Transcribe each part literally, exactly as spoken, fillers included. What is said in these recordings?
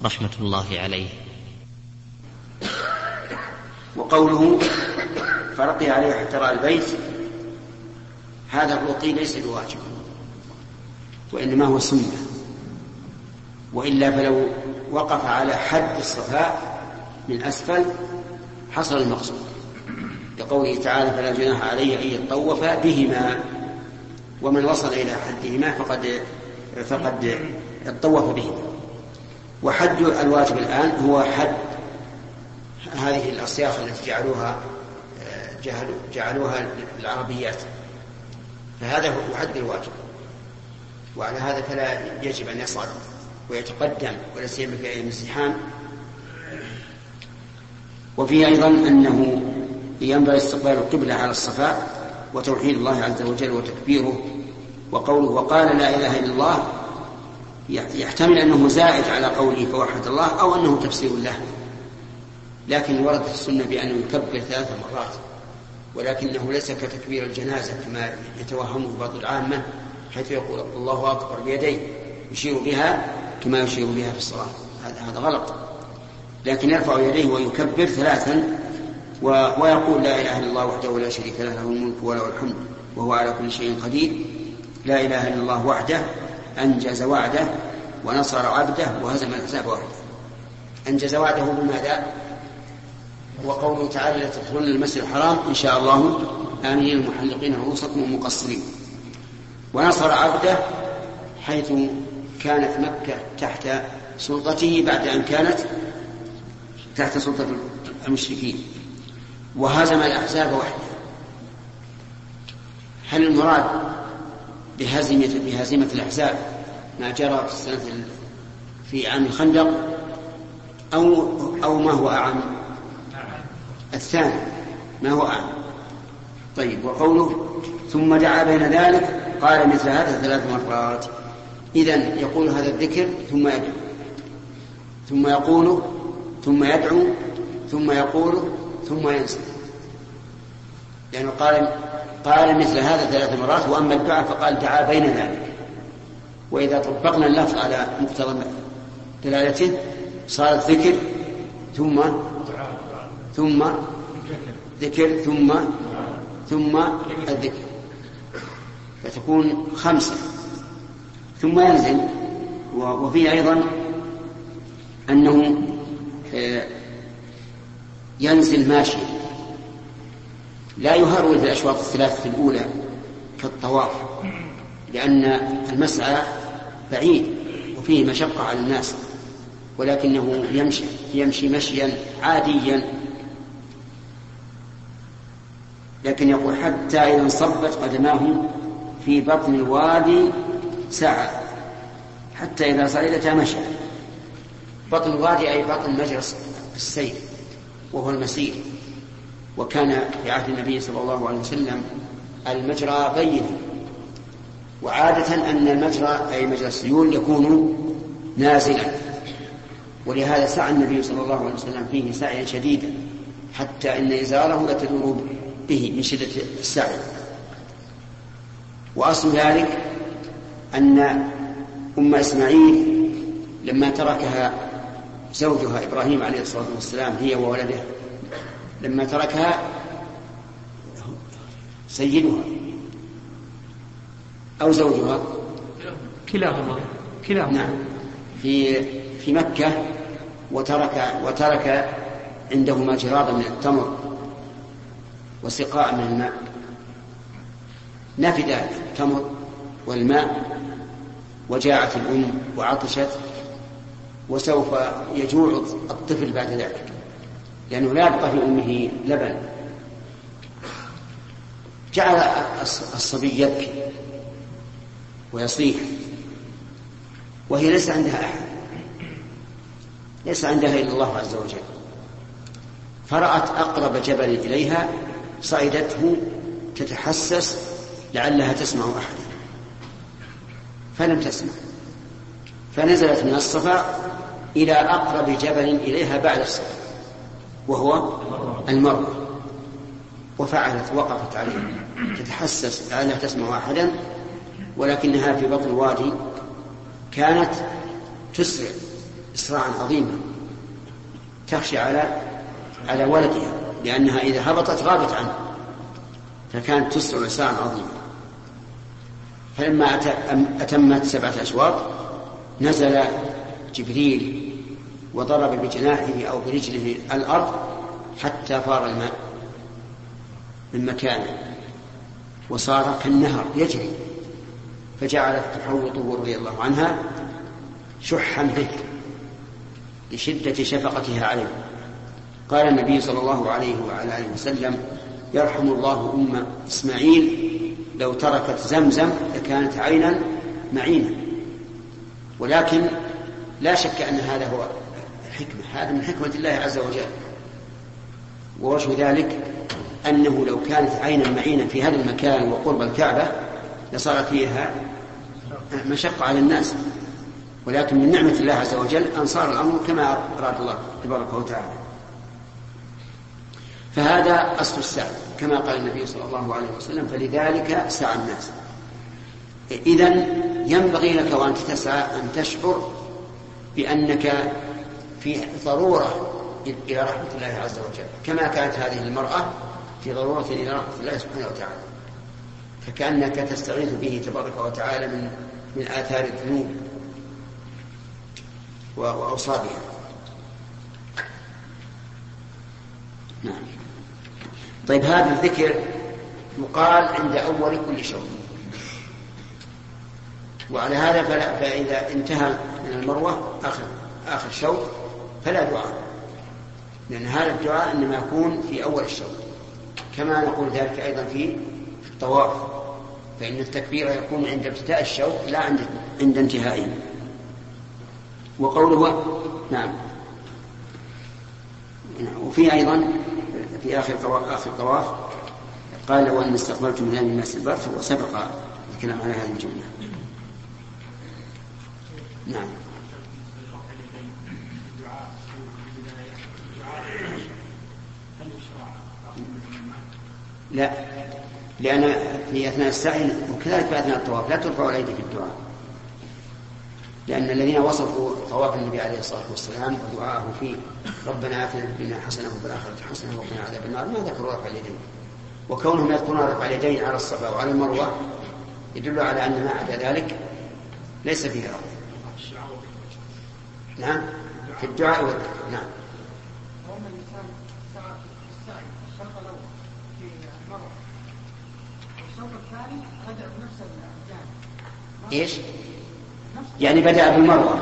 رحمة الله عليه. وقوله فرقي عليه حتى رأى البيت، هذا الرقي ليس بواجب وإنما هو سنة، وإلا فلو وقف على حد الصفاء من أسفل حصل المقصود، لقوله تعالى فلا جناح عليه أن يطوف بهما، ومن وصل إلى حدهما فقد فقد اطوف بهما. وحد الواجب الآن هو حد هذه الأصياخ التي جعلوها جعلوها العربيات، فهذا هو حد الواجب، وعلى هذا فلا يجب أن يصعد ويتقدم ولا سيما في أيام الزحام. وفيه أيضا أنه ينبغي استقبال القبلة على الصفاء وتوحيد الله عز وجل وتكبيره. وقوله وقال لا إله إلا الله يحتمل أنه زائد على قوله فوحد الله، أو أنه تفسير له، لكن وردت السنة بأنه يكبر ثلاث مرات، ولكنه ليس كتكبير الجنازة كما يتوهمه بعض العامة، حيث يقول الله أكبر بيديه يشير بها كما يشير بها في الصلاة، هذا غلط، لكن يرفع يديه ويكبر ثلاثا ويقول لا إله إلا الله وحده لا شريك له له الملك وله الحمد وهو على كل شيء قدير، لا إله إلا الله وحده أنجز وعده ونصر عبده وهزم الأحزاب وحده. أنجز وعده بماذا؟ وقوله تعالى لا تدخلون المسجد الحرام إن شاء الله آمنين محلقين رؤوسكم ومقصرين. ونصر عبده حيث كانت مكة تحت سلطته بعد أن كانت تحت سلطة المشركين، وهزم الأحزاب وحده. هل المراد بهزيمة, بهزيمة الأحزاب ما جرى في السنة في عام الخندق أو, أو ما هو أعم؟ الثاني ما هو أعم. طيب. وقوله ثم دعا بين ذلك قال مثل هذا ثلاث مرات، إذن يقول هذا الذكر ثم يدعو ثم يقول ثم يدعو ثم يقول ثم ينزل، لأنه يعني قال قال مثل هذا ثلاث مرات، وأما الدعاء فقال دعا بين ذلك. وإذا طبقنا اللفظ على مقتضى دلالته صار الذكر ثم ثم ذكر ثم ثم الذكر، فتكون خمسة. ثم ينزل. وفيه أيضا أنه ينزل ماشي، لا يهرول بالأشواط الثلاث في الأولى كالطواف، لأن المسعى بعيد وفيه مشقة على الناس، ولكنه يمشي يمشي مشيا عاديا. لكن يقول حتى إذا انصبت قدماه في بطن الوادي سعى، حتى إذا صعدتا مشى. بطن الوادي أي بطن مجرى السير وهو المسير، وكان في عهد النبي صلى الله عليه وسلم المجرى بين، وعادة أن المجرى أي مجرى السيول يكون نازلا، ولهذا سعى النبي صلى الله عليه وسلم فيه سعيا شديدا حتى إن إزاره لتدور به من شدة السعي. وأصل ذلك أن أم إسماعيل لما تركها زوجها إبراهيم عليه الصلاة والسلام هي وولده، لما تركها سيدها أو زوجها كلاهما كلاهما نعم في في مكة، وترك وترك عندهما جرابا من التمر وسقاء من الماء، نفد التمر والماء، وجاءت الأم وعطشت، وسوف يجوع الطفل بعد ذلك لأنه لا يبقى في أمه لبن. جعل الصبي يبكي ويصيح، وهي ليس عندها أحد، ليس عندها إلا الله عز وجل. فرأت أقرب جبل إليها صعدته تتحسس لعلها تسمع أحدا، فلم تسمع، فنزلت من الصفا إلى أقرب جبل إليها بعد الصفا وهو المروة، وفعلت وقفت عليه تتحسس لعلها تسمع أحدا، ولكنها في بطن الوادي كانت تسرع إسراعا عظيما تخشى على على ولدها، لأنها إذا هبطت غابت عنه، فكانت تسرع إسراعا عظيما. فلما أتمت سبعة أشواط نزل جبريل وضرب بجناحه أو برجله الأرض حتى فار الماء من مكانه وصار كالنهر يجري، فجعلت تحوطه رضي الله عنها شحا به لشدة شفقتها عليه. قال النبي صلى الله عليه وعلى آله وسلم: يرحم الله أم إسماعيل لو تركت زمزم لكانت عينا معينا. ولكن لا شك أن هذا هو الحكمة، هذا من حكمة الله عز وجل. ووجه ذلك أنه لو كانت عينا معينا في هذا المكان وقرب الكعبة لصار فيها مشقة على الناس، ولكن من نعمة الله عز وجل أن صار الأمر كما أراد الله تبارك وتعالى. فهذا أصل السعي كما قال النبي صلى الله عليه وسلم: فلذلك سعى الناس. إذن ينبغي لك وأنت تسعى أن تشعر بأنك في ضرورة إلى رحمة الله عز وجل، كما كانت هذه المرأة في ضرورة إلى رحمة الله سبحانه وتعالى، فكأنك تستغيث به تبارك وتعالى من من آثار الذنوب وأوصابها. نعم. طيب، هذا الذكر يقال عند أول كل شوط، وعلى هذا فلا فإذا انتهى من المروة آخر آخر شوط فلا دعاء، لأن هذا الدعاء إنما يكون في أول الشوط، كما نقول ذلك أيضا في الطواف، فإن التكبير يكون عند ابتداء الشوط لا عند عند انتهائه. وقوله نعم. وفي أيضا في آخر آخر الطواف قال: وأن استقبلت من الناس البرث، وسبق الكلام على هذه الجملة. نعم. لا، لأن في أثناء السعي وكذلك في أثناء الطواف لا ترفع الأيدي في الدعاء، لأن الذين وصفوا طواف النبي عليه الصلاة والسلام ودعاءه فيه ربنا آتنا في الدنيا حسنة وفي الآخرة حسنة وقنا عذاب النار ما ذكروا رفع اليدين، وكونهم يذكرون رفع اليدين على الصفا وعلى المروة يدل على أن ما عدا ذلك ليس فيه رفع. نعم، في الدعاء والذكر. نعم. إيش؟ يعني بدأ بالمروة.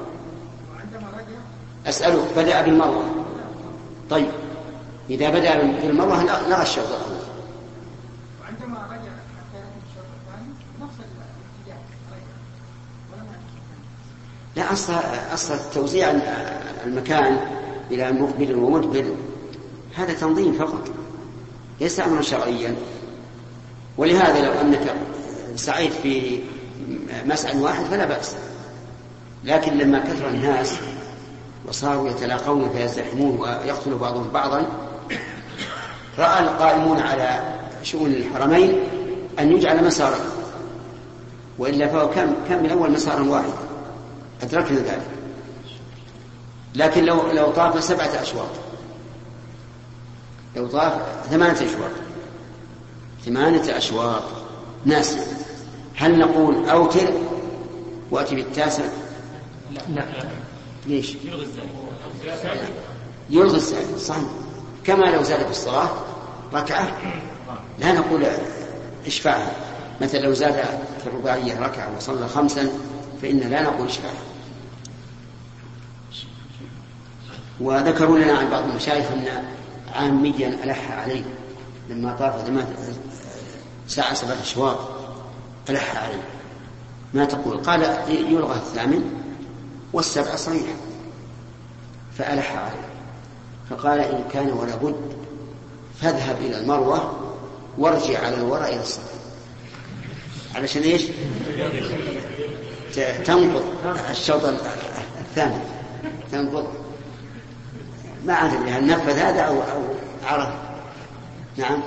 أسألك، بدأ بالمروة. طيب، إذا بدأ بالمروة لغى الشوط الأول. وعندما رجع حتى يكون الشوط الثاني نفس الاتجاه لا، أصل أصل توزيع المكان إلى مقبل ومدبر هذا تنظيم فقط، ليس أمرا شرعيا. ولهذا لو أنك سعيت في مسعى واحد فلا بأس، لكن لما كثر الناس وصاروا يتلاقون فيزدحمون ويقتل بعضهم بعضا، رأى القائمون على شؤون الحرمين أن يجعل مسارا، وإلا فهو كان كان من أول مسار واحد، أدركنا ذلك. لكن لو لو طاف سبعة أشواط، لو طاف ثمانية أشواط ثمانية أشواط ناس، هل نقول أوتر وأتي بالتاسع؟ لا لا. ليش؟ يلغي الزائد. يلغي الزائد صحيح، كما لو زاد في الصلاة ركعة لا نقول اشفعها، مثلا لو زاد في الرباعية ركعة وصلى خمسا فإن لا نقول اشفعها. وذكروا لنا عن بعض المشايخ أن عاميا ألح عليه لما طاف ساعة سبعة أشواط ألح عليه، ما تقول؟ قال يلغى الثامن والسبع صحيح، فألح عليه، فقال إن كان ولا بد فاذهب إلى المروة وارجع على الوراء إلى الصلاة، علشان إيش؟ تنقض الشوط الثاني، تنقض. ما أعرف هل نفذ هذا أو أو عرف. نعم.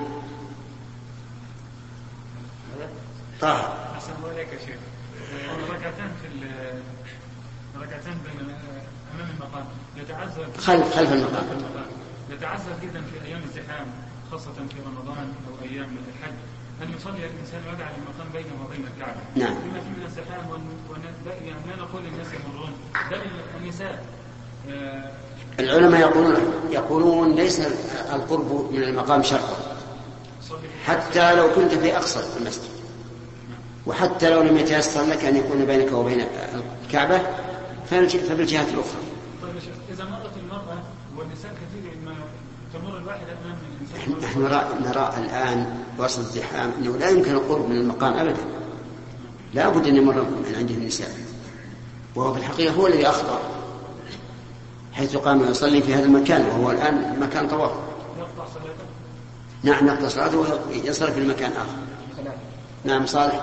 طه. أحسن الله عليك يا شيخ. ركعتين في ركعتين بين أمام المقام يتعذر خلف خلف المقام يتعذر جدا في أيام الزحام خاصة في رمضان أو أيام الحج، أن يصلي الإنسان ويجعل المقام بينه وبين الكعبة. نعم. بما فيه من الزحام يعني لا نقول للناس يمرون بل النساء. آه العلماء يقولون يقولون ليس القرب من المقام شرطا، حتى لو كنت في أقصى المسجد، وحتى لو لم يتيسر لك أن يكون بينك وبين الكعبة فبالجهات الأخرى. طيب إذا مرت المرأة والنساء كثير ما تمر الواحد أمام الإنسان. نحن نرى, نرى الآن وسط الزحام أنه لا يمكن القرب من المقام أبدا، لا بد أن يمر من عنده النساء، وهو في الحقيقة هو الذي أخطأ حيث قام يصلي في هذا المكان وهو الآن مكان طواف. يقطع صلاته. نعم يقطع صلاته ويصلي في مكان آخر. نعم صالح.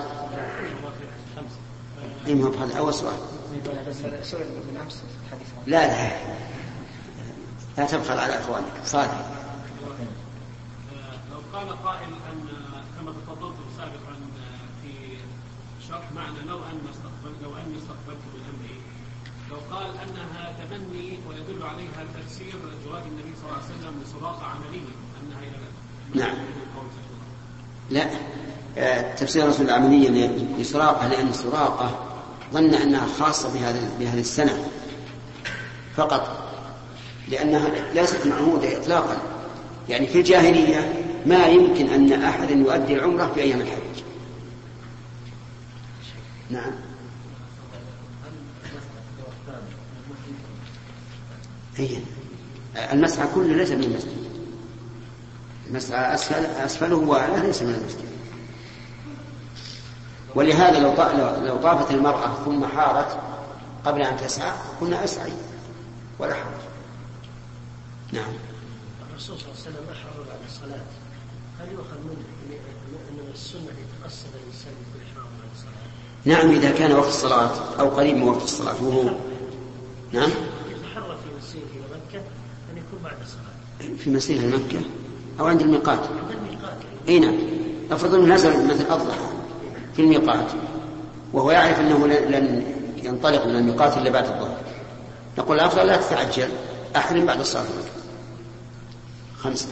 أي ما هذا أول سؤال. لا لا لا تبخل على إخوانك. صالح. لو قال قائل أن كما تفضلت سابقا في شرح معنى لو أن استقبلت لو أن استقبلت بالأمر، لو قال أنها تمني ويدل عليها تفسير جواب النبي صلى الله عليه وسلم لسراقة عملية أنها إلى نعم. لا تفسير رسول العملية لسراقة لأن سراقة ظن أنها خاصة بهذا بهذه السنة فقط، لأنها ليست معهودة إطلاقا. يعني في الجاهلية ما يمكن أن أحد يؤدي العمرة في أيام الحج. نعم. هي المسعى كله ليس من المسجد، المسعى أسفل أسفله وأعلاه ليس من المسجد. ولهذا لو لو طافت المرأة ثم حارت قبل أن تسعى قلنا أسعي ولا حرج. نعم. الرسول صلى الله عليه وسلم أحرر على الصلاة، هل يؤخذ منه أن السنة يتقصد الإنسان بالإحرام على الصلاة؟ نعم إذا كان وقت الصلاة أو قريب من وقت الصلاة وهو نعم يتحرى في مسيره إلى مكة أن يكون بعد الصلاة في مسيره إلى مكة أو عند الميقات. عند الميقات أي نعم. أفرض أنه نزل مثل أضحى في الميقات وهو يعرف أنه لن ينطلق من الميقات إلا بعد الظهر، نقول الأفضل لا تتعجل، أحرم بعد الصلاة خمسة.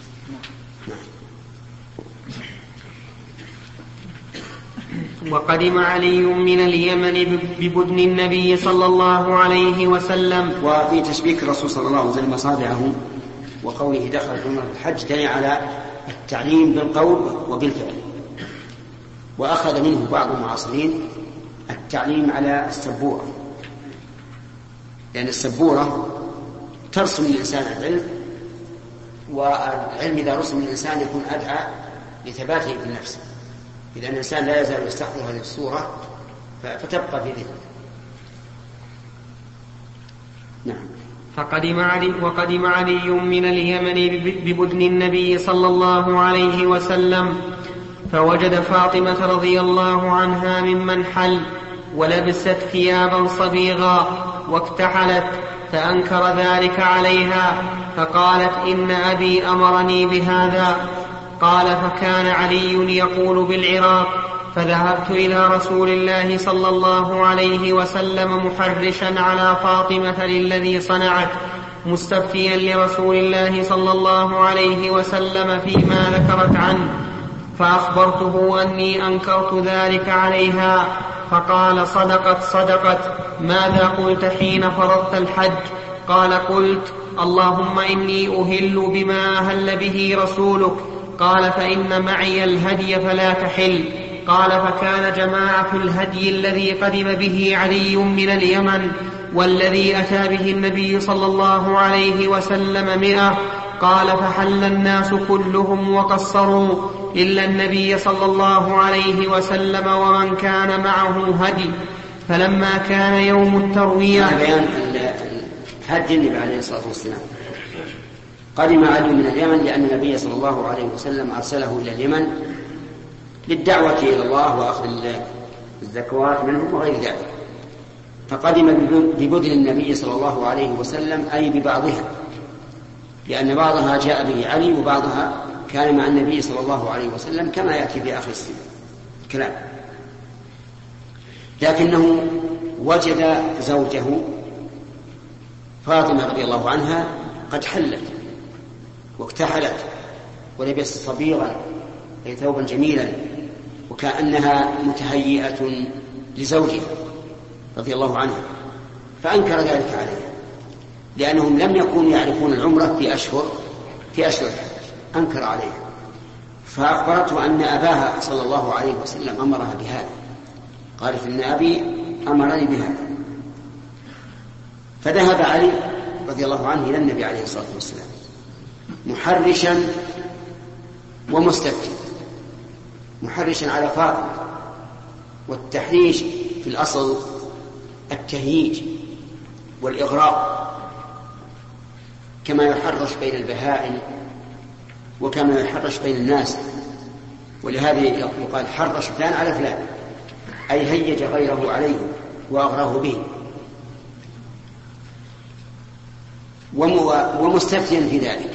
وقدم علي من اليمن ببدن النبي صلى الله عليه وسلم. وفي تشبيك الرسول صلى الله عليه وسلم أصابعه وقوله دخل في عمرة الحج دل على التعليم بالقول وبالفعل. وأخذ منه بعض المعاصرين التعليم على السبورة، لأن السبورة ترسم الإنسان العلم، والعلم إذا رسم الإنسان يكون أدعى لثباته في النفس. إذا الإنسان لا يزال يستحضر هذه الصورة فتبقى في ذهنه. نعم. فقدم علي وقدم علي من اليمن ببدن النبي صلى الله عليه وسلم، فوجد فاطمة رضي الله عنها ممن حل ولبست ثيابا صبيغا واكتحلت، فأنكر ذلك عليها فقالت إن أبي أمرني بهذا. قال فكان علي يقول بالعراق، فذهبت إلى رسول الله صلى الله عليه وسلم محرشا على فاطمة للذي صنعت، مستفتيا لرسول الله صلى الله عليه وسلم فيما ذكرت عنه، فأخبرته أني أنكرت ذلك عليها، فقال صدقت صدقت. ماذا قلت حين فرضت الحج؟ قال قلت اللهم إني أهل بما أهل به رسولك. قال فإن معي الهدي فلا تحل. قال فكان جماعة الهدي الذي قدم به علي من اليمن والذي أتى به النبي صلى الله عليه وسلم مئة. قال فحل الناس كلهم وقصروا إلا النبي صلى الله عليه وسلم ومن كان معه هدي. فلما كان يوم التروية بيان هدي النبي عليه الصلاة والسلام. قدم علي من اليمن لأن النبي صلى الله عليه وسلم أرسله إلى اليمن للدعوة إلى الله وأخذ الزكوات منهم وغير ذلك، فقدم ببدن النبي صلى الله عليه وسلم أي ببعضها، لأن بعضها جاء به علي وبعضها كان مع النبي صلى الله عليه وسلم كما يأتي في آخر الكلام. لكنه وجد زوجه فاطمة رضي الله عنها قد حلت واكتحلت ولبست صبيغا أي ثوبا جميلا وكأنها متهيئة لزوجها رضي الله عنها، فأنكر ذلك عليها لأنهم لم يكونوا يعرفون العمرة في أشهر في أشهر أنكر عليها، فأخبرته أن أباها صلى الله عليه وسلم أمرها بهذا، قالت إن أبي أمرني بهذا. فذهب علي رضي الله عنه إلى النبي عليه الصلاة والسلام محرشا ومستفتيا، محرشا على فاطمة، والتحريش في الأصل التهييج والإغراء كما يحرش بين البهائم وكما يحرش بين الناس، ولهذا يقال حرش فلان على فلان أي هيج غيره عليه وأغراه به. ومستفتيا في ذلك،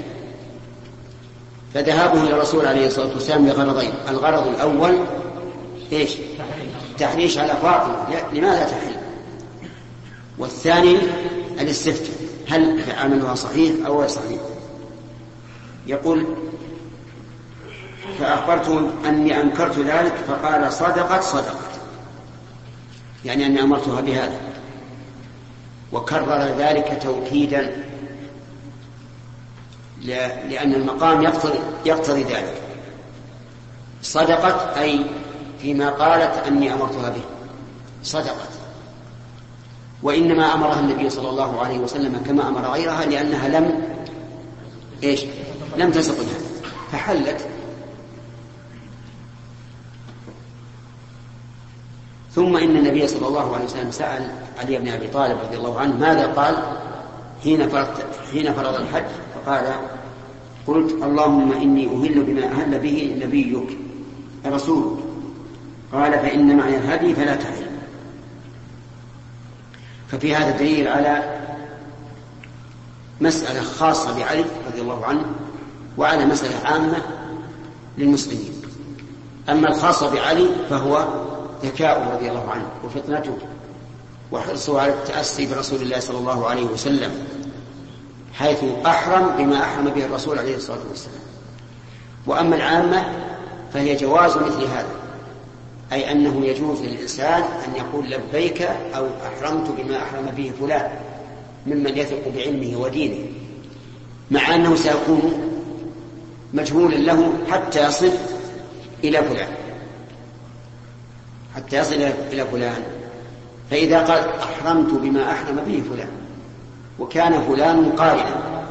فذهابه إلى الرسول عليه الصلاة والسلام لغرضين: الغرض الأول إيش؟ تحريش على فاطمة لماذا تحل، والثاني الاستفتاء هل عملها صحيح أو غير صحيح. يقول: فأخبرته أني أنكرت ذلك فقال: صدقت صدقت، يعني أني أمرتها بهذا، وكرر ذلك توكيدا لأن المقام يقتضي, يقتضي ذلك. صدقت أي فيما قالت أني أمرتها به صدقت، وإنما أمرها النبي صلى الله عليه وسلم كما أمر غيرها لأنها لم إيش؟ لم تسقها فحلت. ثم إن النبي صلى الله عليه وسلم سأل علي بن أبي طالب رضي الله عنه ماذا قال حين فرض, حين فرض الحج، فقال: قلت: اللهم إني أهل بما أهل به نبيك رسولك. قال: فإن معي الهدي فلا تحل. ففي هذا دليل على مسألة خاصة بعلي رضي الله عنه وعلى مسألة عامة للمسلمين. أما الخاصة بعلي فهو ذكاؤه رضي الله عنه وفطنته وحرصه على التأسي برسول الله صلى الله عليه وسلم، حيث أحرم بما أحرم به الرسول عليه الصلاة والسلام. وأما العامة فهي جواز مثل هذا، أي أنه يجوز للإنسان أن يقول لبيك أو أحرمت بما أحرم به فلان ممن يثق بعلمه ودينه، مع أنه سيكون مجهولا له حتى يصل إلى فلان حتى يصل إلى فلان فإذا قال أحرمت بما أحرم به فلان وكان فلان قارئا،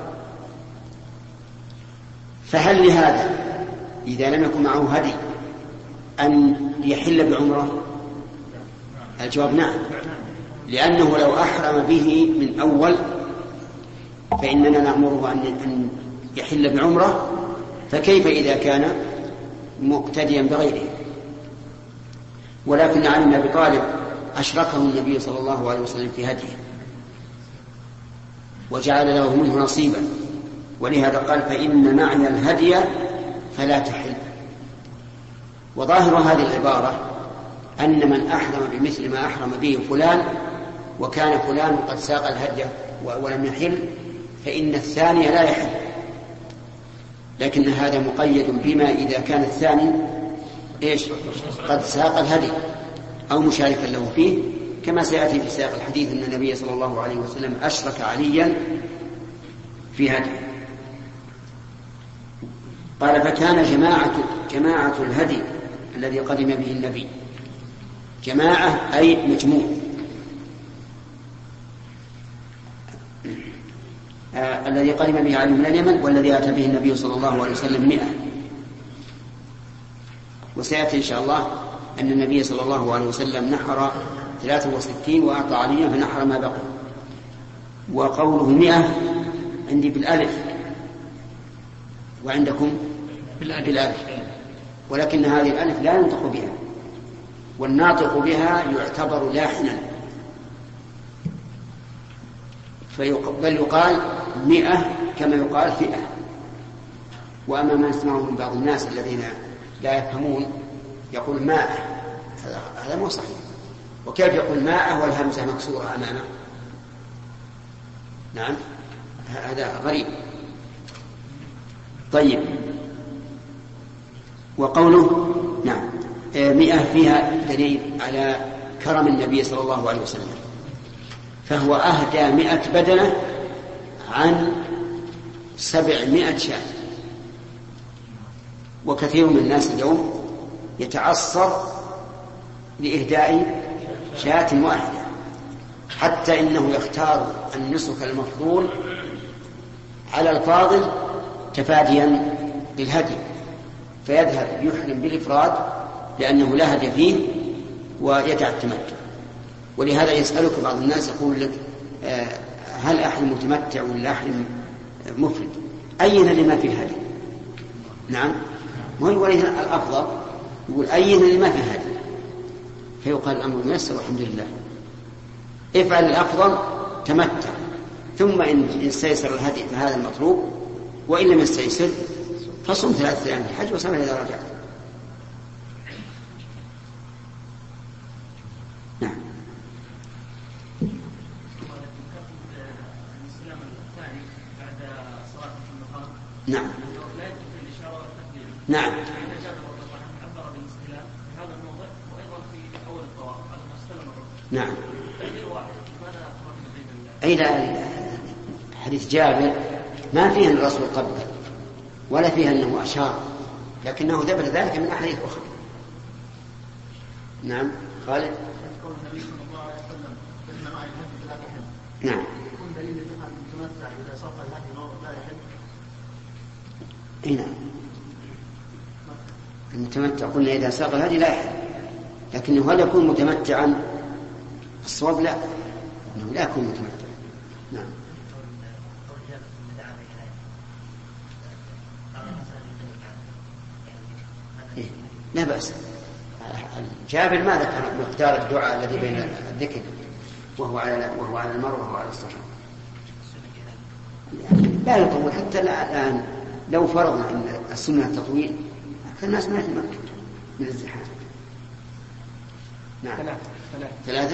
فهل لهذا إذا لم يكن معه هدي أن يحل بعمره؟ الجواب نعم، لأنه لو أحرم به من أول فإننا نأمره أن يحل بعمره، فكيف إذا كان مقتديا بغيره؟ ولكن علي بن أبي طالب أشركه النبي صلى الله عليه وسلم في هديه وجعل له منه نصيبا، ولهذا قال: فإن معي الهدي فلا تحل. وظاهر هذه العبارة أن من أحرم بمثل ما أحرم به فلان وكان فلان قد ساق الهدي ولم يحل فإن الثاني لا يحل، لكن هذا مقيد بما إذا كان الثاني إيش؟ قد ساق الهدي أو مشاركا له فيه، كما سيأتي في سياق الحديث أن النبي صلى الله عليه وسلم أشرك عليا في هدي. قال: فكان جماعة, جماعة الهدي الذي قدم به النبي، جماعة أي مجموع، آه الذي قدم به علي من اليمن والذي أتى به النبي صلى الله عليه وسلم مئة. وسيأتي إن شاء الله أن النبي صلى الله عليه وسلم نحر ثلاثة وستين وأعطى عليا فنحر ما بقي. وقوله مئة عندي بالألف وعندكم بالألف، ولكن هذه الألف لا ينطق بها، والناطق بها يعتبر لاحنا، بل يقال مئة كما يقال فئة. وأما ما نسمعه من بعض الناس الذين لا يفهمون يقول ماء، هذا مو صحيح. وكيف يقول ماء والهمزة مكسورة أمامه؟ نعم هذا غريب. طيب وقوله نعم مئة فيها دليل على كرم النبي صلى الله عليه وسلم، فهو أهدى مئة بدنة عن سبعمائة شاة. وكثير من الناس اليوم يتعصر لإهداء شاة واحدة، حتى إنه يختار النسك المفضول على الفاضل تفاديا للهدي، فيذهب يحرم بالإفراد لأنه لا هدي فيه ويدع التمتع. ولهذا يسألك بعض الناس يقول لك هل أحرم متمتع ولا أحرم مفرد؟ أين لما فيه هدي؟ نعم وليه الأفضل يقول أين لما فيه هدي، فيقال الأمر ميسر والحمد لله. افعل الأفضل تمتع، ثم إن استيسر الهدي فهذا المطلوب، وإن لم يستيسر فصم ثلاثة أيام في الحج وسبع إذا رجعت. نعم نعم نعم نعم أي لا، حديث جابر ما فيه أن الرسول قبل ولا فيه أنه أشار، لكنه ثبت ذلك من أحاديث أخرى. نعم خالد. يقول النبي صلى الله عليه وسلم إن معي الهدي لا يحل. نعم. يكون دليل أن المتمتع إذا صف الهدي لا يحل. أي نعم. المتمتع قلنا إذا ساق الهدي لا يحل، لكنه هل يكون متمتعا؟ الصواب لا، أنه لا يكون متمتعا. نعم. إيه؟ لا بأس. جابر ما ذكر مقدار الدعاء الذي بين الذكر وهو على وهو على المروة وهو على الصفا، لا يطول حتى الآن. لو فرضنا أن السنة التطويل فالناس ما يتمكن من الزحام. نعم ثلاثة ثلاثة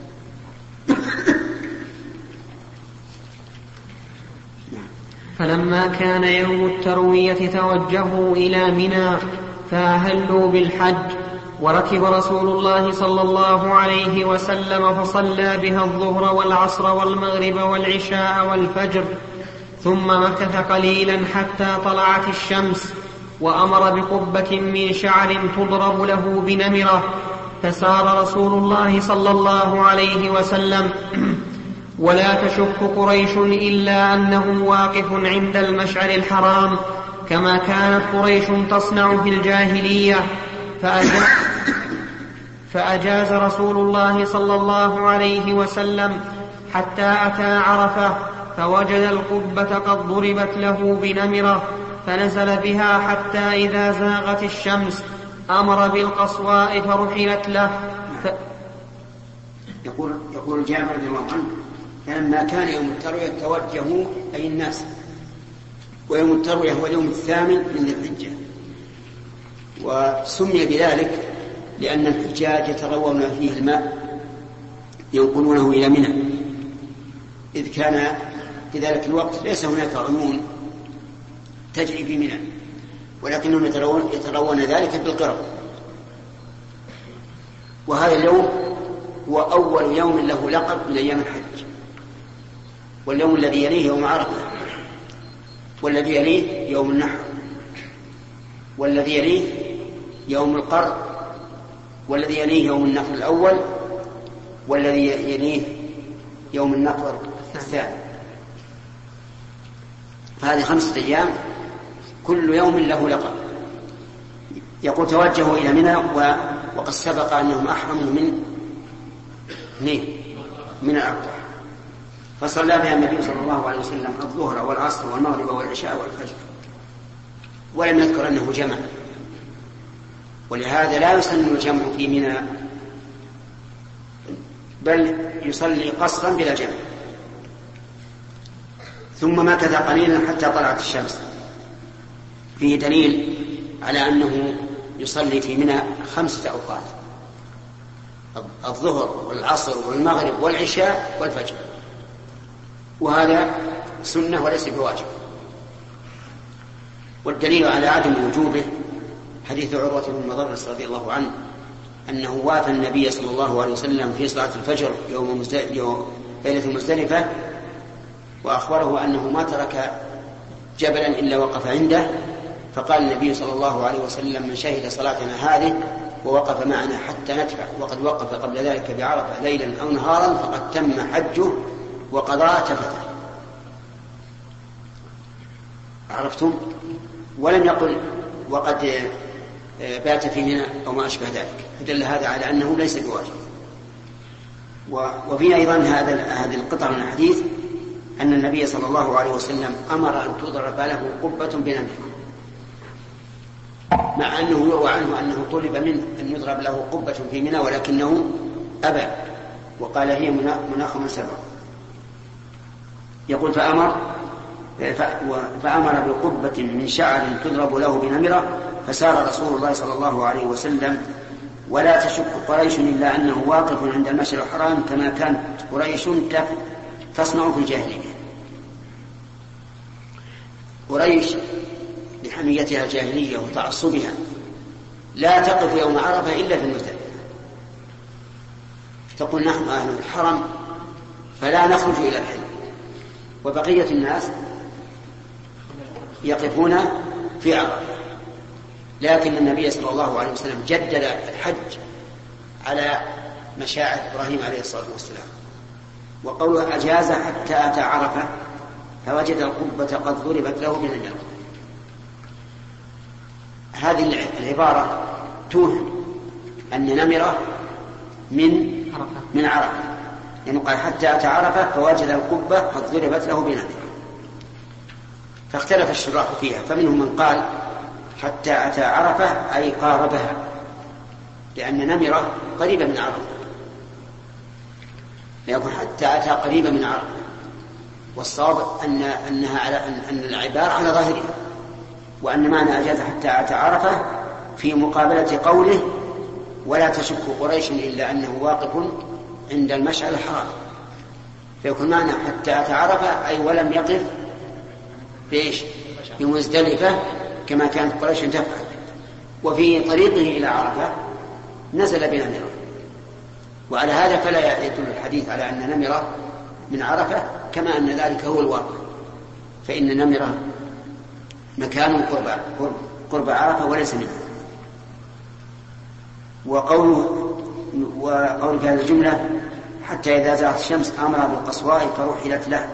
فلما كان يوم التروية توجهوا إلى منى فأهلوا بالحج، وركب رسول الله صلى الله عليه وسلم فصلى بها الظهر والعصر والمغرب والعشاء والفجر، ثم مكث قليلا حتى طلعت الشمس، وأمر بقبة من شعر تضرب له بنمرة، فسار رسول الله صلى الله عليه وسلم ولا تشك قريش إلا أنه واقف عند المشعر الحرام كما كانت قريش تصنع في الجاهلية، فأجاز, فأجاز رسول الله صلى الله عليه وسلم حتى أتى عرفة، فوجد القبة قد ضربت له بنمرة، فنزل بها حتى إذا زاغت الشمس أمر بالقصواء فرحلت له. ف... يقول يقول جابر رضي الله عنه فلما كان يوم التروية توجهوا أي الناس، ويوم التروية هو اليوم الثامن من ذي الحجة، وسمي بذلك لأن الحجاج يتروون فيه الماء ينقلونه إلى منى، إذ كان في ذلك الوقت ليس هناك عيون تجري في منى، ولكنهم يترون, يترون ذلك بالقرب. وهذا اليوم هو أول يوم له لقب من أيام الحج، واليوم الذي يليه يوم عرفة، والذي يليه يوم النحر، والذي يليه يوم القر، والذي يليه يوم النحر الأول، والذي يليه يوم النحر الثاني. هذه خمسة أيام كل يوم له لقب. يقول توجهوا إلى منى، وقد سبق أنهم أحرموا من من الأربع، فصلى بها النبي صلى الله عليه وسلم الظهر والعصر والمغرب والعشاء والفجر، ولم يذكر أنه جمع، ولهذا لا يسن الجمع في منى، بل يصلي قصرا بلا جمع. ثم مكث قليلا حتى طلعت الشمس، فيه دليل على أنه يصلي في منى خمسة أوقات: الظهر والعصر والمغرب والعشاء والفجر. وهذا سنة وليس بواجب. والدليل على عدم وجوبه حديث عروة بن مضرس رضي الله عنه أنه وافى النبي صلى الله عليه وسلم في صلاة الفجر يوم ليلة مزدلفة، وأخبره أنه ما ترك جبلا إلا وقف عنده، فقال النبي صلى الله عليه وسلم: من شهد صلاتنا هذه ووقف معنا حتى ندفع وقد وقف قبل ذلك بعرفة ليلا أو نهارا فقد تم حجه وقضى تفته. عرفتم؟ ولم يقل وقد بات فينا أو ما أشبه ذلك، فدل هذا على أنه ليس بواجب. وفي أيضا هذا هذه القطعة من الحديث أن النبي صلى الله عليه وسلم أمر أن تضرب له قبة بنمر، مع أنه يروى عنه أنه طلب منه أن يضرب له قبة في منى ولكنه أبى وقال: هي مناخ من سبق. يقول: فأمر فأمر بقبة من شعر تضرب له بنمرة، فسار رسول الله صلى الله عليه وسلم ولا تشك قريش إلا أنه واقف عند المشعر الحرام كما كانت قريش تصنع في الجاهلية. قريش بحميتها الجاهلية وتعصبها لا تقف يوم عرفة إلا في المزدلفة، تقول: نحن أهل الحرم فلا نخرج إلى الحل، وبقية الناس يقفون في عرفة. لكن النبي صلى الله عليه وسلم جدد الحج على مشاعر إبراهيم عليه الصلاة والسلام، وقوله أجاز حتى أتى عرفة فوجد القبة قد ضربت له بنمرة. هذه العبارة توهم أن نمرة من من عرفة، يعني قال حتى أتى عرفة فوجد القبة قد ضربت له بنمرة. فاختلف الشراح فيها، فمنهم من قال حتى أتى عرفة أي قاربها، لأن نمرة قريبة من عرفة، يقول حتى أتى قريبة من عرفة. والصواب أن أنها على أن العبارة على ظاهرها، وأن معنى أجاز حتى أتى عرفة في مقابلة قوله ولا تشك قريش إلا أنه واقف عند المشعر الحرام، فيكون معنى حتى أتى عرفة أي ولم يقف بإيش؟ بمزدلفة كما كانت قريش تفعل. وفي طريقه إلى عرفة نزل بنمرة، وعلى هذا فلا يدل الحديث على أن نمرة من عرفة، كما أن ذلك هو الواقع، فإن نمرة مكان قرب قرب عرفة وليس منها. وقوله وقول في هذه الجملة حتى إذا زالت الشمس أمر بالقصواء فرحلت له.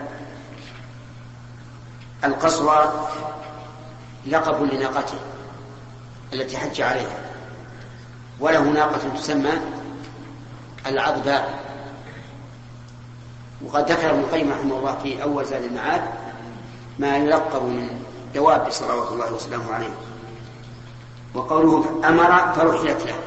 القصوى لقب لناقته التي حج عليها، وله ناقة تسمى العضباء. وقد ذكر ابن القيم رحمه الله في أول زاد المعاد ما يلقب من دواب صلوات الله وسلامه عليه. وقوله أمر فرحلت له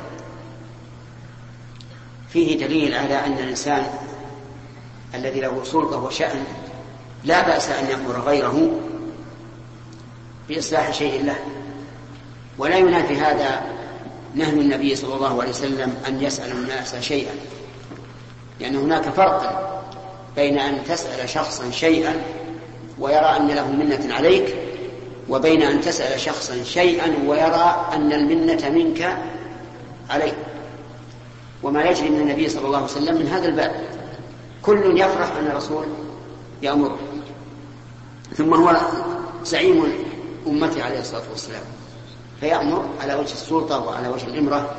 فيه دليل على أن الإنسان الذي له سلطة وشأن لا بأس أن يأمر غيره بإصلاح شيء له، ولا ينافي هذا نهي النبي صلى الله عليه وسلم أن يسأل الناس شيئا، لأن هناك فرق بين أن تسأل شخصا شيئا ويرى أن له منة عليك، وبين أن تسأل شخصا شيئا ويرى أن المنة منك عليه. وما يجري من النبي صلى الله عليه وسلم من هذا الباب، كل يفرح أن الرسول يأمره، ثم هو زعيم أمته عليه الصلاة والسلام، فيأمر على وجه السلطة وعلى وجه الإمرة.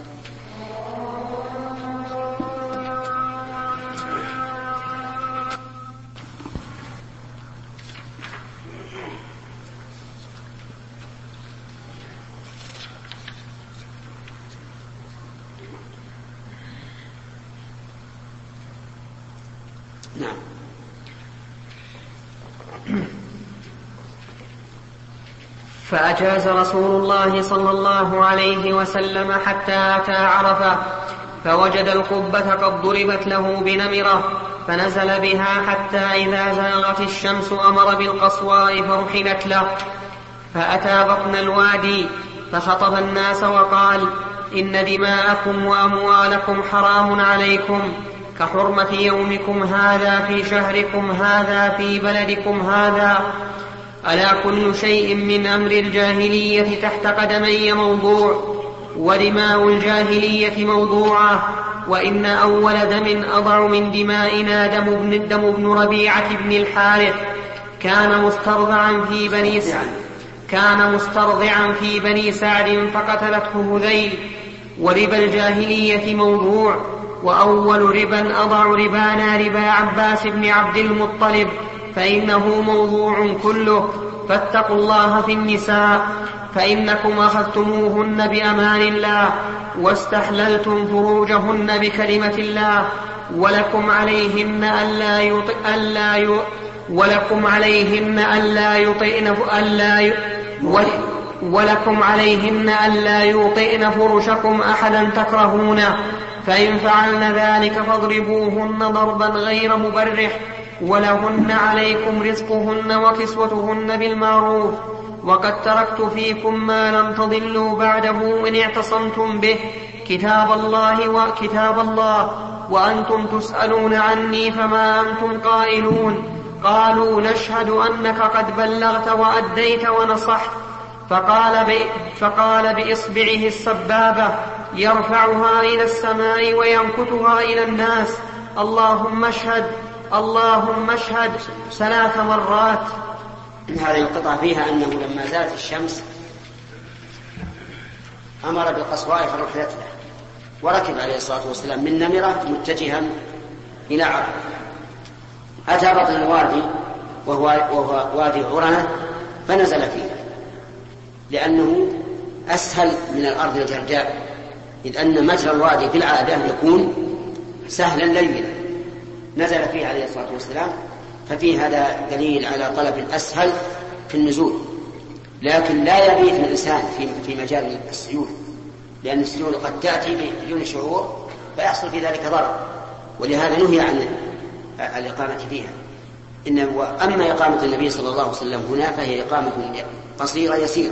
نعم. فأجاز رسول الله صلى الله عليه وسلم حتى أتى عرفة فوجد القبة قد ضربت له بنمرة، فنزل بها حتى إذا زاغت الشمس أمر بالقصواء فرحلت له، فأتى بطن الوادي فخطب الناس وقال: إن دماءكم وأموالكم حرام عليكم، كحرمة يومكم هذا في شهركم هذا في بلدكم هذا. ألا كل شيء من أمر الجاهلية تحت قدمي موضوع، ودماء الجاهلية موضوعة، وإن أول دم أضع من دمائنا دم ابن, دم ابن ربيعة بن الحارث كان مسترضعا في بني سعد كان مسترضعا في بني سعد فقتلته هذيل. وربا الجاهلية موضوع، وأول ربا أضع ربانا ربا عباس بن عبد المطلب فإنه موضوع كله. فاتقوا الله في النساء فإنكم أخذتموهن بأمان الله واستحللتم فروجهن بكلمة الله، ولكم عليهن ألا يطئ ألا ي... ولكم عليهن ألا يطئن ألا ي... ولكم عليهن ألا يطئن فرشكم أحدا تكرهونه، فإن فعلن ذلك فاضربوهن ضربا غير مبرح، ولهن عليكم رزقهن وكسوتهن بالمعروف. وقد تركت فيكم ما لم تضلوا بعده إن اعتصمتم به، كتاب الله وكتاب الله، وأنتم تسألون عني فما أنتم قائلون. قالوا نشهد أنك قد بلغت وأديت ونصحت. فقال, ب... فقال بإصبعه السبابة يرفعها إلى السماء وينكتها إلى الناس: اللهم اشهد اللهم اشهد ثلاث مرات. هذه القطعة فيها أنه لما زالت الشمس أمر بالقصواء فرحلتها، وركب عليه الصلاة والسلام من نمرة متجها إلى عرفة. أتى بطن الوادي وهو, وهو وادي عرنة فنزل فيه، لأنه أسهل من الأرض الجرداء، إذ أن مجرى الوادي في العادة يكون سهلا لينا، نزل فيه عليه الصلاة والسلام. ففي هذا دليل على طلب الأسهل في النزول، لكن لا يبيت الإنسان في, في مجال السيول، لأن السيول قد تأتي بدون شعور فيحصل في ذلك ضرر، ولهذا نهي عن الإقامة فيها. إن أما إقامة النبي صلى الله عليه وسلم هنا فهي إقامة قصيرة يسيرة.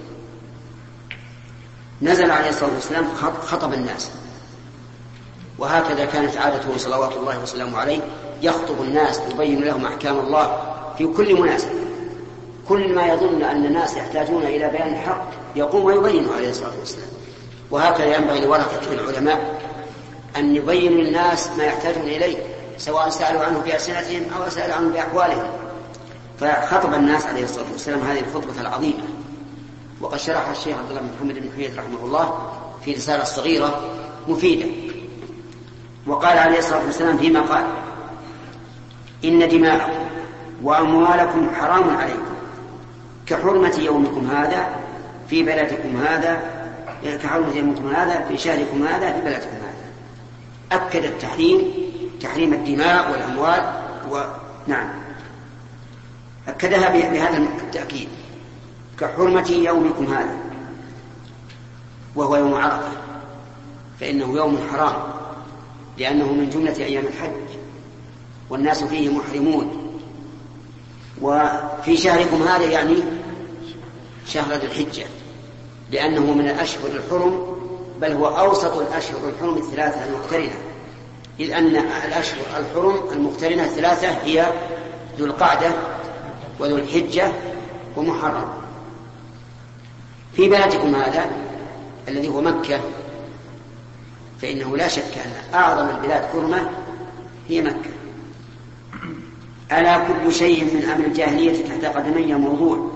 نزل عليه الصلاة والسلام خطب الناس، وهكذا كانت عادته صلوات الله وسلامه عليه، يخطب الناس يبين لهم أحكام الله في كل مناسبة. كل ما يظن أن الناس يحتاجون إلى بيان الحق يقوم ويبينه عليه الصلاة والسلام. وهكذا ينبغي لورثة العلماء أن يبينوا للناس ما يحتاجون إليه، سواء سألوا عنه بألسنتهم أو سألوا عنه بأحوالهم. فخطب الناس عليه الصلاة والسلام هذه الخطبة العظيمة، وقد شرحها الشيخ عبد الله بن محمد بن حميد رحمه الله في رسالة صغيرة مفيدة. وقال عليه الصلاة والسلام فيما قال: إن دماءكم وأموالكم حرام عليكم كحرمة يومكم هذا في بلدكم هذا كحرمة يومكم هذا في شهركم هذا في بلدكم هذا. أكد التحريم تحريم الدماء والأموال، ونعم أكدها بهذا التأكيد: كحرمة يومكم هذا، وهو يوم عرفة، فإنه يوم حرام لأنه من جملة أيام الحج والناس فيه محرمون. وفي شهركم هذا يعني شهر ذي الحجة، لأنه من الأشهر الحرم، بل هو أوسط الأشهر الحرم الثلاثة المقترنة، إذ أن الأشهر الحرم المقترنة الثلاثة هي ذو القعدة وذو الحجة ومحرم. في بلدكم هذا الذي هو مكة، فإنه لا شك أن أعظم البلاد حرمة هي مكة. ألا كل شيء من أمر الجاهلية تحت قدمي موضوع،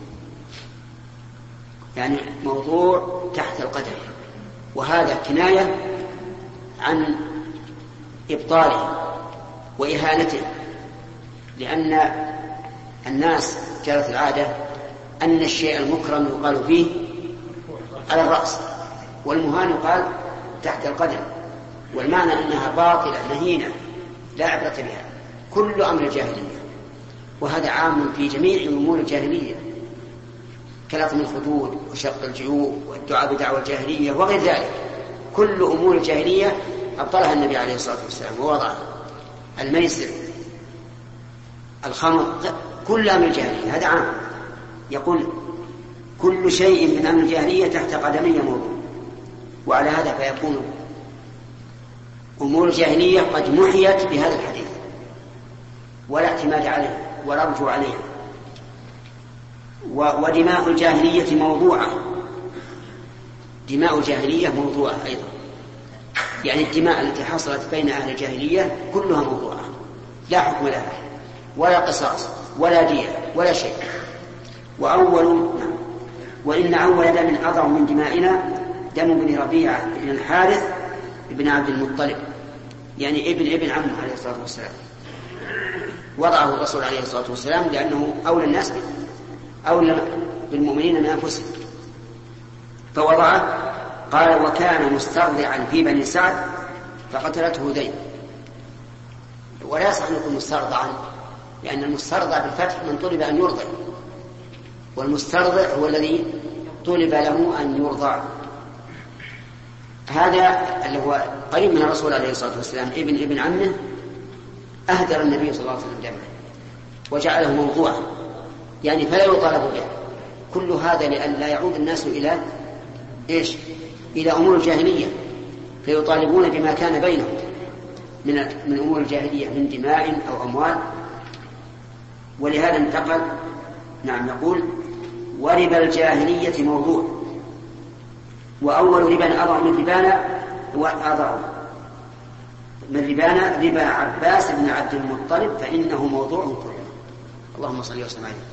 يعني موضوع تحت القدم، وهذا كناية عن إبطاله وإهانته، لأن الناس جرت العادة أن الشيء المكرم يقال فيه على الرأس، والمهان يقال تحت القدم، والمعنى أنها باطلة مهينة لا عبرة بها، كل أمر الجاهلية. وهذا عام في جميع أمور الجاهلية كلطم الخدود وشق الجيوب والدعاء بدعوى الجاهلية وغير ذلك. كل أمور الجاهلية أبطلها النبي عليه الصلاة والسلام ووضعها: الميسر، الخمر، كل أمر الجاهلية. هذا عام، يقول كل شيء من أمر الجاهلية تحت قدمي موضوع. وعلى هذا فيكون أمور الجاهلية قد محيت بهذا الحديث ولا اعتماد عليه ولا رجوع عليه. ودماء الجاهلية موضوعة، دماء الجاهلية موضوعة أيضا، يعني الدماء التي حصلت بين أهل الجاهلية كلها موضوعة، لا حكم لها ولا قصاص ولا دية ولا شيء. وأول وإن أول دم أضع من دمائنا دم بن ربيعة بن الحارث بن عبد المطلب، يعني ابن ابن عمه عليه الصلاة والسلام، وضعه الرسول عليه الصلاة والسلام لأنه أولى الناس أولى بالمؤمنين من أنفسهم، فوضعه. قال: وكان مسترضعا في بني سعد فقتلته هذيل. ولا يصح أن يكون مسترضعا، لأن المسترضع بالفتح من طلب أن يرضع، والمسترضع هو الذي طلب له أن يرضع. هذا اللي هو قريب من الرسول عليه الصلاة والسلام ابن ابن عمه أهدر النبي صلى الله عليه وسلم دمه وجعله موضوعا، يعني فلا يطالب به. كل هذا لأن لا يعود الناس إلى إيش؟ إلى أمور الجاهلية، فيطالبون بما كان بينهم من من أمور الجاهلية من دماء أو أموال. ولهذا انتقل نعم يقول: وربا الجاهلية موضوع، وأول ربا أضع من ربانا وأضع من ربانا ربا عباس بن عبد المطلب فإنه موضوع كله. اللهم صل وسلم عليه.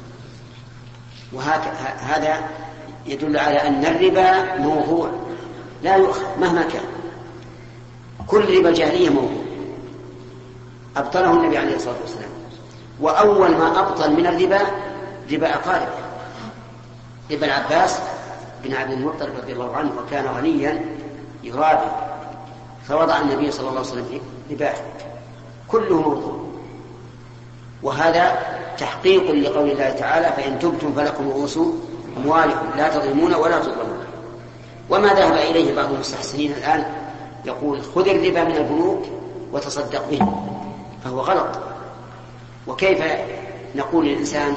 وهذا يدل على أن الربا موضوع لا يؤخذ مهما كان. كل ربا الجاهلية موضوع أبطله النبي عليه الصلاة والسلام. وأول ما أبطل من الربا ربا أقارب، ربا العباس بن عبد المطلب رضي الله عنه، وكان غنيا يرابي، فوضع النبي صلى الله عليه وسلم رباه، كله موضوع. وهذا تحقيق لقول الله تعالى: فإن تبتم فلكم رؤوس أموالكم لا تظلمون ولا تظلمون. وما ذهب إليه بعض المستحسنين الآن يقول: خذ الربا من البنوك وتصدق به، فهو غلط. وكيف نقول للإنسان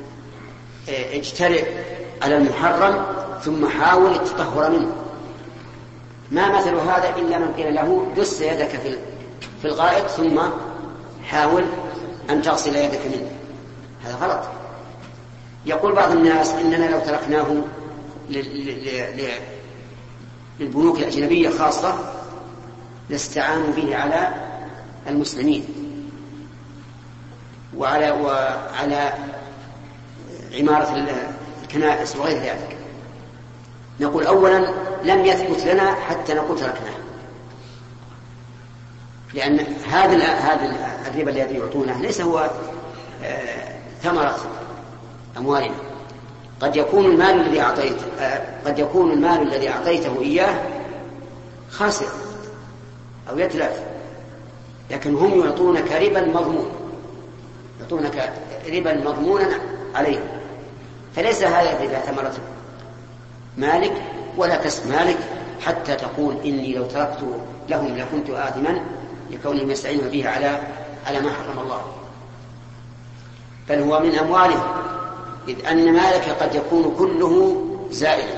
اجترئ على المحرم ثم حاول التطهر منه؟ ما مثل هذا إلا من قيل له: دس يدك في الغائط ثم حاول أن تغسل يدك منه. هذا غلط. يقول بعض الناس: إننا لو تركناه للبنوك الأجنبية خاصة لاستعانوا به على المسلمين وعلى, وعلى عمارة الكنائس وغير ذلك. نقول: أولا لم يثبت لنا حتى نقول تركناه، لأن هذا هذا الربا الذي يعطونه ليس هو ثمرة أموالنا. قد يكون المال الذي أعطيته قد يكون المال الذي أعطيته إياه خاسر أو يتلف، لكن هم يعطونك ربا مضمون، يعطونك ربا مضمونا عليه، فليس هذا الربا ثمرة مالك ولا كسب مالك حتى تقول: إني لو تركت لهم لكنت آثما لكونهم يستعينون به على على ما حرم الله. بل هو من أموالهم، إذ أن مالك قد يكون كله زائلا.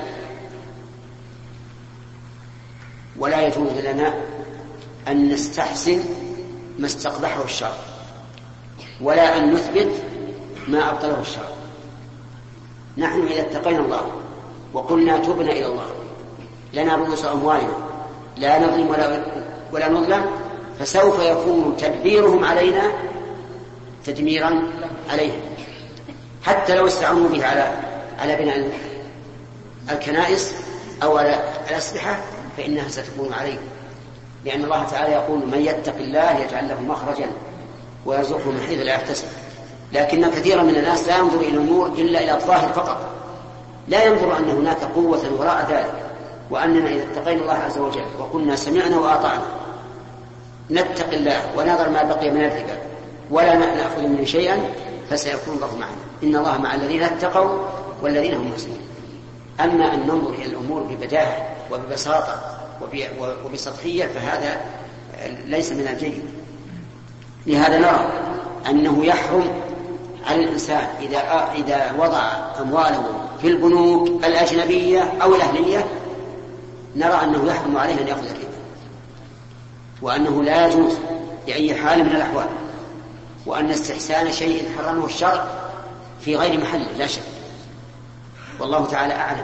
ولا يجوز لنا أن نستحسن ما استقبحه الشرع، ولا أن نثبت ما أبطله الشرع. نحن إذا اتقينا الله وقلنا تبنا إلى الله لنا رؤوس أموالنا لا نظلم ولا, ولا نظلم، فسوف يكون تدبيرهم علينا تدميرا عليهم، حتى لو استعانوا به على على بناء الكنائس أو على الأسلحة فإنها ستكون عليهم، لأن الله تعالى يقول: من يتق الله يجعل له مخرجا ويرزقه من حيث لا يحتسب. لكن كثيرا من الناس لا ينظر إلى الأمور إلا إلى الظاهر فقط، لا ينظر أن هناك قوة وراء ذلك، وأننا إذا اتقينا الله عز وجل وقلنا سمعنا وأطعنا نتق الله ونظر ما بقي من الربا ولا نأخذ منه شيئا فسيكون الله معنا. إن الله مع الذين اتقوا والذين هم محسنون. أما أن ننظر إلى الأمور ببداهة وببساطة وبسطحية فهذا ليس من الجيد. لهذا نرى أنه يحرم على الإنسان إذا إذا وضع أمواله في البنوك الأجنبية أو الأهلية، نرى أنه يحرم عليه أن يأخذ الربا وأنه لا يجوز بأي حال من الأحوال، وأن استحسان شيء حرمه الشرع في غير محله لا شك، والله تعالى أعلم.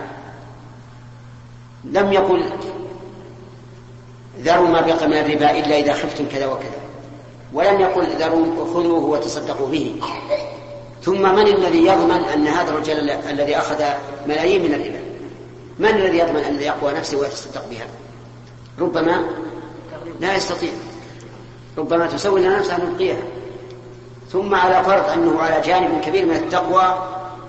لم يقل ذروا ما بقي من الربا إلا إذا خفتم كذا وكذا، ولم يقل ذروا خذوه وتصدقوا به. ثم من الذي يضمن أن هذا الرجل الذي أخذ ملايين من الربا من الذي يضمن أن يقوى نفسه ويتصدق بها؟ ربما لا يستطيع، ربما تسوي لنا نفسها أن يبقيها. ثم على فرض أنه على جانب كبير من التقوى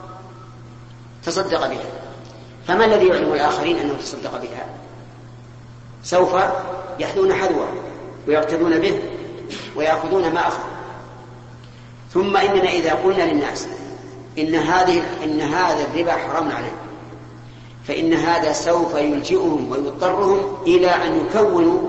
تصدق بها، فما الذي يعلم الآخرين أنه تصدق بها؟ سوف يحذون حذوه ويقتدون به ويأخذون ما أخذ. ثم إننا إذا قلنا للناس إن هذه إن هذا الربا حرام عليه، فإن هذا سوف يلجئهم ويضطرهم إلى أن يكونوا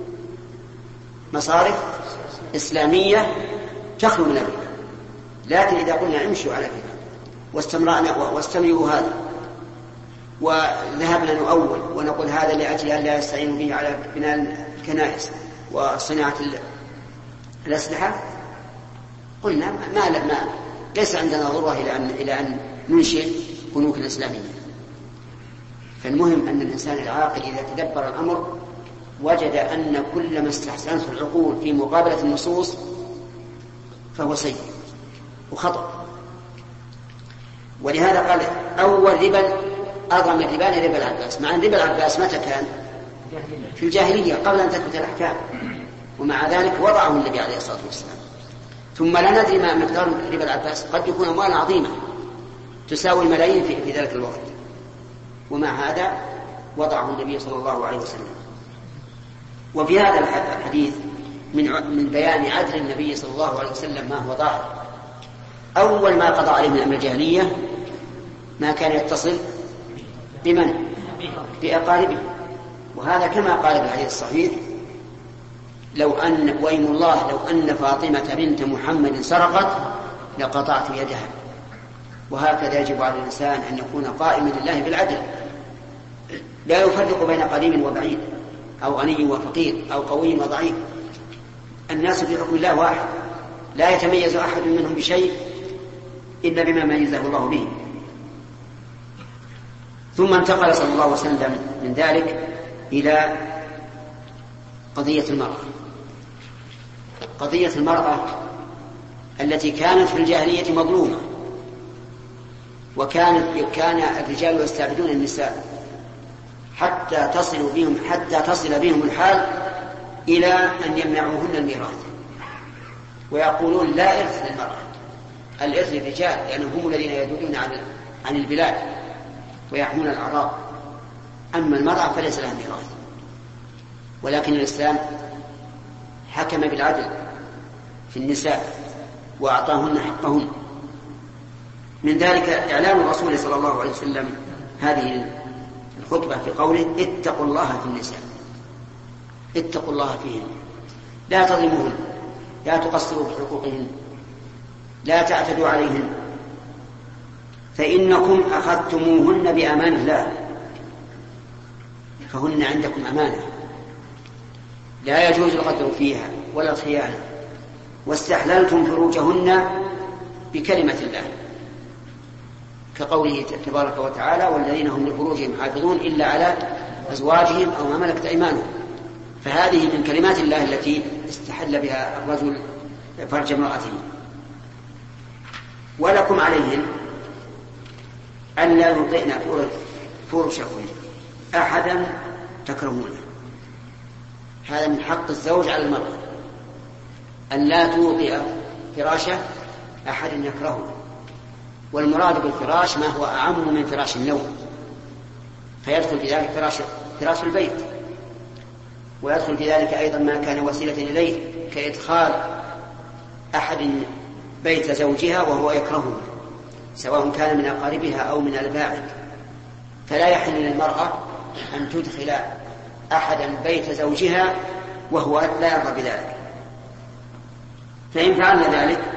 مصارف إسلامية تخلو من الربا. لكن إذا قلنا امشوا على الربا واستمرأنا واستمروا هذا وذهبنا نؤول ونقول هذا لأجل أن لا يستعين به على بناء الكنائس وصناعة الأسلحة، قلنا ما ما ليس عندنا ضرورة إلى أن إلى أن ننشئ بنوك الإسلامية. فالمهم أن الإنسان العاقل إذا تدبر الأمر وجد أن كل ما استحسنته العقول في مقابلة النصوص فهو سيء وخطأ. ولهذا قال أول ربا أعظم الربا ربا العباس، مع أن ربا العباس متى كان؟ في الجاهلية قبل أن تثبت الأحكام، ومع ذلك وضعه النبي عليه الصلاة والسلام. ثم لا ندري ما مقدار ربا العباس، قد يكون أموال عظيمة تساوي الملايين في, في ذلك الوقت، ومع هذا وضعه النبي صلى الله عليه وسلم. وفي هذا الحديث من من بيان عدل النبي صلى الله عليه وسلم ما هو ظاهر. أول ما قضى عليه من أمر الجاهلية ما كان يتصل بمن؟ بأقاربه. وهذا كما قال في الحديث الصحيح لو أن وإيم الله لو أن فاطمة بنت محمد سرقت لقطعت يدها. وهكذا يجب على الإنسان أن يكون قائما لله بالعدل، لا يفرق بين قريب وبعيد أو غني وفقير أو قوي وضعيف. الناس في حكم الله واحد، لا يتميز أحد منهم بشيء إلا بما ميزه الله به. ثم انتقل صلى الله عليه وسلم من ذلك إلى قضية المرأة. قضية المرأة التي كانت في الجاهلية مظلومة، وكان كان الرجال يستعبدون النساء حتى تصل بهم حتى تصل بهم الحال إلى أن يمنعوهن الميراث، ويقولون لا إرث للمرأة، الإرث للرجال لأنهم هم الذين يدلون عن عن البلاد ويحمون الأعراض، أما المرأة فليس لها ميراث. ولكن الإسلام حكم بالعدل في النساء وأعطاهن حقهن. من ذلك إعلان الرسول صلى الله عليه وسلم هذه الخطبة في قوله اتقوا الله في النساء، اتقوا الله فيهن، لا تظلموهن، لا تقصروا بحقوقهن، لا تعتدوا عليهن، فإنكم أخذتموهن بأمان الله فهن عندكم أمانة، لا يجوز الغدر فيها ولا الخيانة، واستحللتم فروجهن بكلمة الله كقوله تبارك وتعالى والذين هم لفروجهم حافظون إلا على أزواجهم أو ما ملكت أيمانهم. فهذه من كلمات الله التي استحل بها الرجل فرج امرأته. ولكم عليهن ألا يطئن فرشهن أحدا تكرهونه. هذا من حق الزوج على المرأة أن لا توطئ فراشه أحد يكرهه، والمراد بالفراش ما هو أعم من فراش النوم، فيدخل في ذلك فراش, فراش البيت، ويدخل في ذلك أيضا ما كان وسيلة إليه كإدخال أحد بيت زوجها وهو يكرهه سواء كان من أقاربها أو من الباعد. فلا يحل للمرأة أن تدخل أحدا بيت زوجها وهو لا يرضى بذلك، فإن فعلنا ذلك